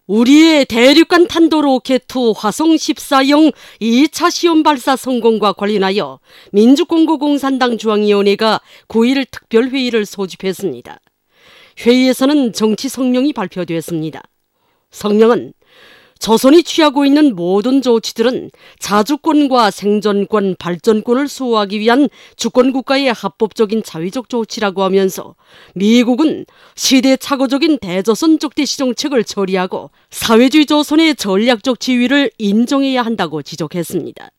우리의 대륙간 탄도 로켓2 화성 14형 2차 시험 발사 성공과 관련하여 민주공화공산당 중앙위원회가 9일 특별회의를 소집했습니다. 회의에서는 정치 성명이 발표됐습니다. 성명은 조선이 취하고 있는 모든 조치들은 자주권과 생존권, 발전권을 수호하기 위한 주권국가의 합법적인 자위적 조치라고 하면서 미국은 시대착오적인 대조선 적대시 정책을 처리하고 사회주의 조선의 전략적 지위를 인정해야 한다고 지적했습니다.